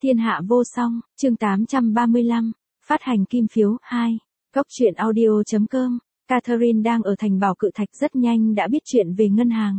Thiên hạ vô song, chương 835, phát hành kim phiếu 2, góc truyện audio.com. Catherine đang ở thành Bảo Cự Thạch rất nhanh đã biết chuyện về ngân hàng.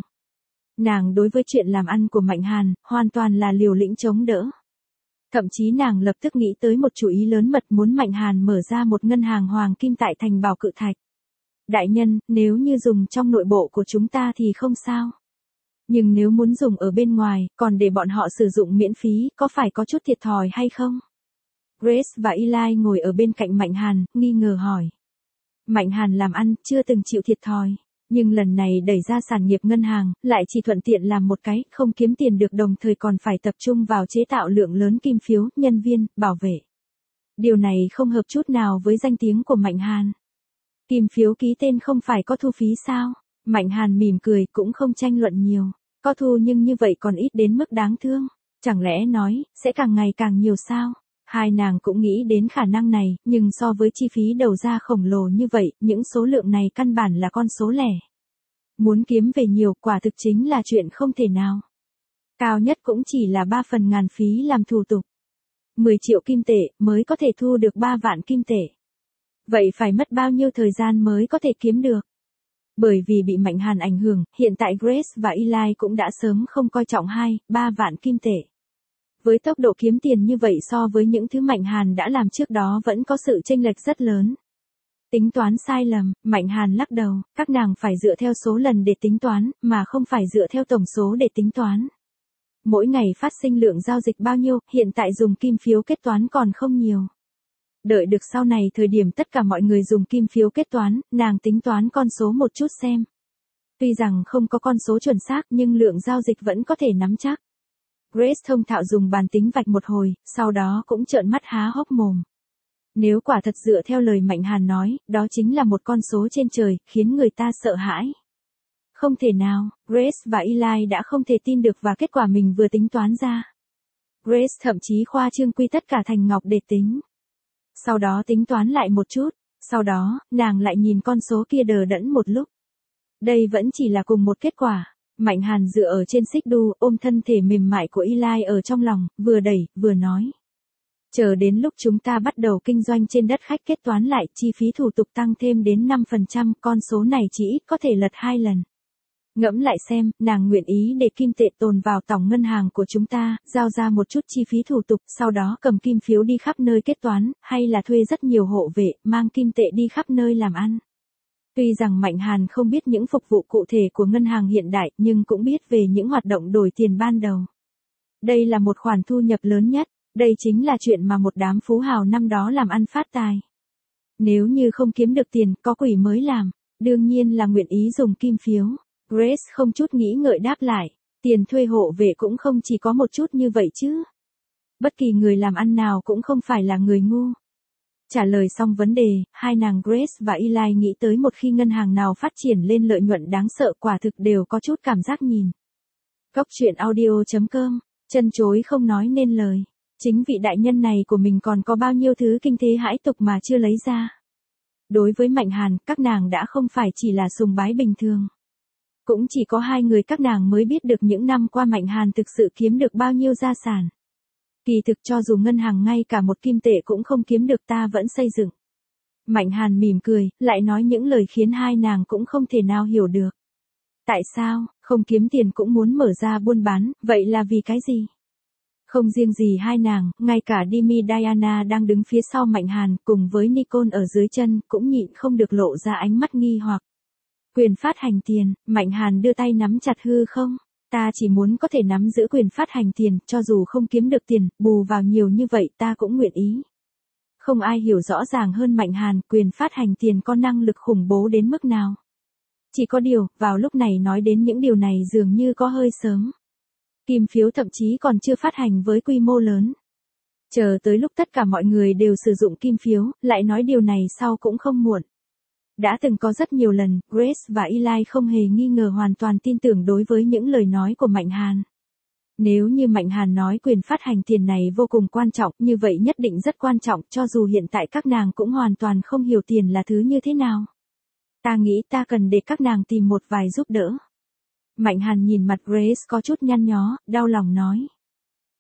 Nàng đối với chuyện làm ăn của Mạnh Hàn, hoàn toàn là liều lĩnh chống đỡ. Thậm chí nàng lập tức nghĩ tới một chủ ý lớn mật muốn Mạnh Hàn mở ra một ngân hàng hoàng kim tại thành Bảo Cự Thạch. Đại nhân, nếu như dùng trong nội bộ của chúng ta thì không sao. Nhưng nếu muốn dùng ở bên ngoài, còn để bọn họ sử dụng miễn phí, có phải có chút thiệt thòi hay không? Grace và Eli ngồi ở bên cạnh Mạnh Hàn, nghi ngờ hỏi. Mạnh Hàn làm ăn, chưa từng chịu thiệt thòi. Nhưng lần này đẩy ra sản nghiệp ngân hàng, lại chỉ thuận tiện làm một cái, không kiếm tiền được đồng thời còn phải tập trung vào chế tạo lượng lớn kim phiếu, nhân viên, bảo vệ. Điều này không hợp chút nào với danh tiếng của Mạnh Hàn. Kim phiếu ký tên không phải có thu phí sao? Mạnh Hàn mỉm cười cũng không tranh luận nhiều. Có thu nhưng như vậy còn ít đến mức đáng thương. Chẳng lẽ nói, sẽ càng ngày càng nhiều sao? Hai nàng cũng nghĩ đến khả năng này, nhưng so với chi phí đầu ra khổng lồ như vậy, những số lượng này căn bản là con số lẻ. Muốn kiếm về nhiều quả thực chính là chuyện không thể nào. Cao nhất cũng chỉ là 3 phần ngàn phí làm thủ tục. 10 triệu kim tệ mới có thể thu được 3 vạn kim tệ. Vậy phải mất bao nhiêu thời gian mới có thể kiếm được? Bởi vì bị Mạnh Hàn ảnh hưởng, hiện tại Grace và Eli cũng đã sớm không coi trọng 2-3 vạn kim tệ. Với tốc độ kiếm tiền như vậy so với những thứ Mạnh Hàn đã làm trước đó vẫn có sự chênh lệch rất lớn. Tính toán sai lầm, Mạnh Hàn lắc đầu, các nàng phải dựa theo số lần để tính toán, mà không phải dựa theo tổng số để tính toán. Mỗi ngày phát sinh lượng giao dịch bao nhiêu, hiện tại dùng kim phiếu kết toán còn không nhiều. Đợi được sau này thời điểm tất cả mọi người dùng kim phiếu kết toán, nàng tính toán con số một chút xem. Tuy rằng không có con số chuẩn xác nhưng lượng giao dịch vẫn có thể nắm chắc. Grace thông thạo dùng bàn tính vạch một hồi, sau đó cũng trợn mắt há hốc mồm. Nếu quả thật dựa theo lời Mạnh Hàn nói, đó chính là một con số trên trời, khiến người ta sợ hãi. Không thể nào, Grace và Eli đã không thể tin được vào kết quả mình vừa tính toán ra. Grace thậm chí khoa trương quy tất cả thành ngọc để tính. Sau đó tính toán lại một chút, sau đó, nàng lại nhìn con số kia đờ đẫn một lúc. Đây vẫn chỉ là cùng một kết quả. Mạnh Hàn dựa ở trên xích đu, ôm thân thể mềm mại của Eli ở trong lòng, vừa đẩy, vừa nói. Chờ đến lúc chúng ta bắt đầu kinh doanh trên đất khách kết toán lại, chi phí thủ tục tăng thêm đến 5%, con số này chỉ ít có thể lật 2 lần. Ngẫm lại xem, nàng nguyện ý để kim tệ tồn vào tổng ngân hàng của chúng ta, giao ra một chút chi phí thủ tục, sau đó cầm kim phiếu đi khắp nơi kết toán, hay là thuê rất nhiều hộ vệ, mang kim tệ đi khắp nơi làm ăn. Tuy rằng Mạnh Hàn không biết những phục vụ cụ thể của ngân hàng hiện đại, nhưng cũng biết về những hoạt động đổi tiền ban đầu. Đây là một khoản thu nhập lớn nhất, đây chính là chuyện mà một đám phú hào năm đó làm ăn phát tài. Nếu như không kiếm được tiền, có quỷ mới làm, đương nhiên là nguyện ý dùng kim phiếu. Grace không chút nghĩ ngợi đáp lại, tiền thuê hộ vệ cũng không chỉ có một chút như vậy chứ. Bất kỳ người làm ăn nào cũng không phải là người ngu. Trả lời xong vấn đề, hai nàng Grace và Eli nghĩ tới một khi ngân hàng nào phát triển lên lợi nhuận đáng sợ quả thực đều có chút cảm giác nhìn. Góc truyện audio.com, chân chối không nói nên lời. Chính vị đại nhân này của mình còn có bao nhiêu thứ kinh thế hãi tục mà chưa lấy ra. Đối với Mạnh Hàn, các nàng đã không phải chỉ là sùng bái bình thường. Cũng chỉ có hai người các nàng mới biết được những năm qua Mạnh Hàn thực sự kiếm được bao nhiêu gia sản. Kỳ thực cho dù ngân hàng ngay cả một kim tệ cũng không kiếm được ta vẫn xây dựng. Mạnh Hàn mỉm cười, lại nói những lời khiến hai nàng cũng không thể nào hiểu được. Tại sao, không kiếm tiền cũng muốn mở ra buôn bán, vậy là vì cái gì? Không riêng gì hai nàng, ngay cả Demi Diana đang đứng phía sau Mạnh Hàn cùng với Nicole ở dưới chân cũng nhịn không được lộ ra ánh mắt nghi hoặc. Quyền phát hành tiền, Mạnh Hàn đưa tay nắm chặt hư không? Ta chỉ muốn có thể nắm giữ quyền phát hành tiền, cho dù không kiếm được tiền, bù vào nhiều như vậy ta cũng nguyện ý. Không ai hiểu rõ ràng hơn Mạnh Hàn, quyền phát hành tiền có năng lực khủng bố đến mức nào. Chỉ có điều, vào lúc này nói đến những điều này dường như có hơi sớm. Kim phiếu thậm chí còn chưa phát hành với quy mô lớn. Chờ tới lúc tất cả mọi người đều sử dụng kim phiếu, lại nói điều này sau cũng không muộn. Đã từng có rất nhiều lần, Grace và Eli không hề nghi ngờ hoàn toàn tin tưởng đối với những lời nói của Mạnh Hàn. Nếu như Mạnh Hàn nói quyền phát hành tiền này vô cùng quan trọng, như vậy nhất định rất quan trọng, cho dù hiện tại các nàng cũng hoàn toàn không hiểu tiền là thứ như thế nào. Ta nghĩ ta cần để các nàng tìm một vài giúp đỡ. Mạnh Hàn nhìn mặt Grace có chút nhăn nhó, đau lòng nói.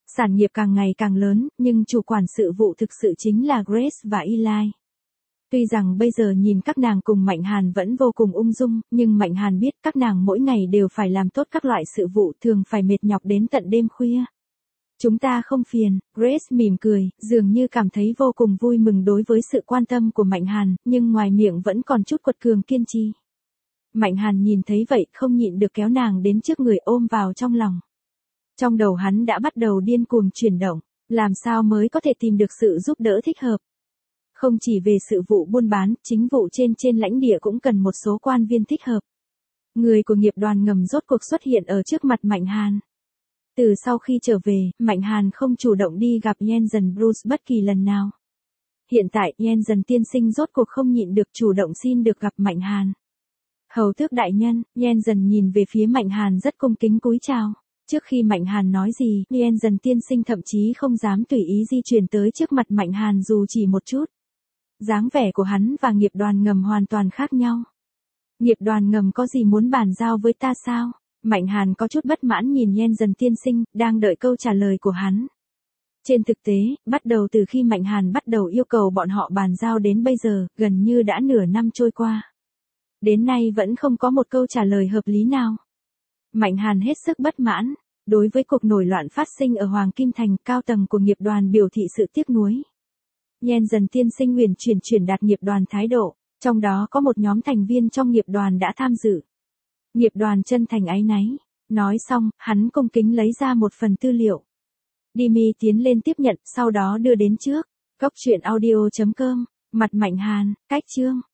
Sản nghiệp càng ngày càng lớn, nhưng chủ quản sự vụ thực sự chính là Grace và Eli. Tuy rằng bây giờ nhìn các nàng cùng Mạnh Hàn vẫn vô cùng ung dung, nhưng Mạnh Hàn biết các nàng mỗi ngày đều phải làm tốt các loại sự vụ, thường phải mệt nhọc đến tận đêm khuya. Chúng ta không phiền, Grace mỉm cười, dường như cảm thấy vô cùng vui mừng đối với sự quan tâm của Mạnh Hàn, nhưng ngoài miệng vẫn còn chút quật cường kiên trì. Mạnh Hàn nhìn thấy vậy không nhịn được kéo nàng đến trước người ôm vào trong lòng. Trong đầu hắn đã bắt đầu điên cuồng chuyển động, làm sao mới có thể tìm được sự giúp đỡ thích hợp. Không chỉ về sự vụ buôn bán, chính vụ trên lãnh địa cũng cần một số quan viên thích hợp. Người của nghiệp đoàn ngầm rốt cuộc xuất hiện ở trước mặt Mạnh Hàn. Từ sau khi trở về, Mạnh Hàn không chủ động đi gặp Jensen Bruce bất kỳ lần nào. Hiện tại Jensen tiên sinh rốt cuộc không nhịn được chủ động xin được gặp Mạnh Hàn. Hầu tước đại nhân, Jensen nhìn về phía Mạnh Hàn rất cung kính cúi chào. Trước khi Mạnh Hàn nói gì, Jensen tiên sinh thậm chí không dám tùy ý di chuyển tới trước mặt Mạnh Hàn dù chỉ một chút. Dáng vẻ của hắn và nghiệp đoàn ngầm hoàn toàn khác nhau. Nghiệp đoàn ngầm có gì muốn bàn giao với ta sao? Mạnh Hàn có chút bất mãn nhìn Jensen tiên sinh, đang đợi câu trả lời của hắn. Trên thực tế, bắt đầu từ khi Mạnh Hàn bắt đầu yêu cầu bọn họ bàn giao đến bây giờ, gần như đã nửa năm trôi qua. Đến nay vẫn không có một câu trả lời hợp lý nào. Mạnh Hàn hết sức bất mãn. Đối với cuộc nổi loạn phát sinh ở Hoàng Kim Thành, cao tầng của nghiệp đoàn biểu thị sự tiếc nuối. Jensen tiên sinh huyền chuyển đạt nghiệp đoàn thái độ, trong đó có một nhóm thành viên trong nghiệp đoàn đã tham dự. Nghiệp đoàn chân thành áy náy. Nói xong, hắn cung kính lấy ra một phần tư liệu. Dimi tiến lên tiếp nhận, sau đó đưa đến trước. Cốc truyện audio.com, mặt Mạnh Hàn, cách chương.